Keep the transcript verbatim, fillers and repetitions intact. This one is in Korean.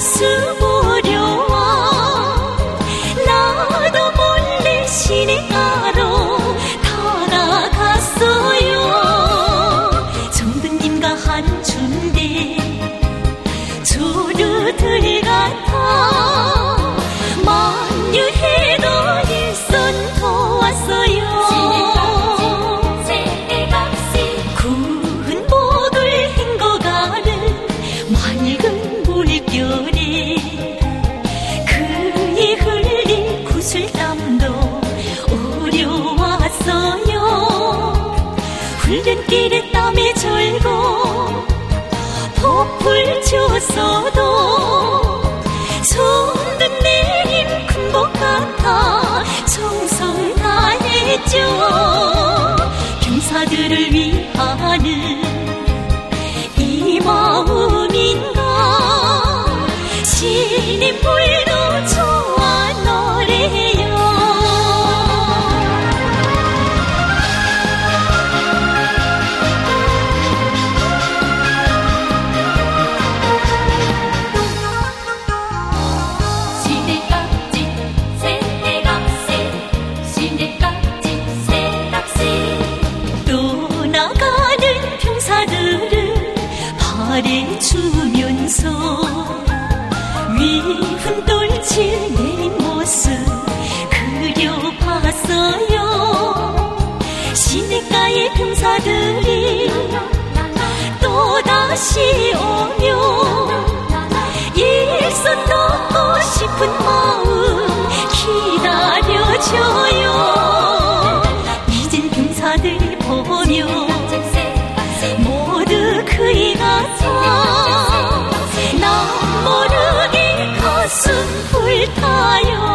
모습 어려워 나도 몰래 시내가로 다가갔어요. 정든님과 한춘대 조르들 같아 만유해도 일선 더 왔어요. 구운 복을 헹궈가는 맑은 물결에 그의 흘린 구슬땀도 어려웠어요. 훈련길에 땀에 절고 폭풀 쳤어도 손든 내림 큰 복 같아 정성 다했죠. 병사들을 위하는 이 마음인가 신인 불도 좋아 노래요. 주면서 위훈 돌칠 내린 모습 그려봤어요. 시냇가의 병사들이 또다시 오면 일선 넘고 싶은 마음 기다려줘요. 이젠 병사들이 보면 모두 그이 같아 나 모르게 가슴 불타요.